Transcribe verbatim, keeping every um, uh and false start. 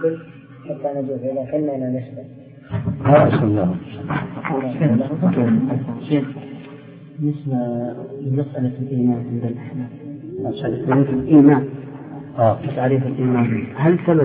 نسكت حتى نجوز إذا كنا نسكت. بسم الله. شيخ بالنسبة لمسألة الإيمان عند الأحناف، مسألة الإيمان، تعريف الإيمان، هل ثبت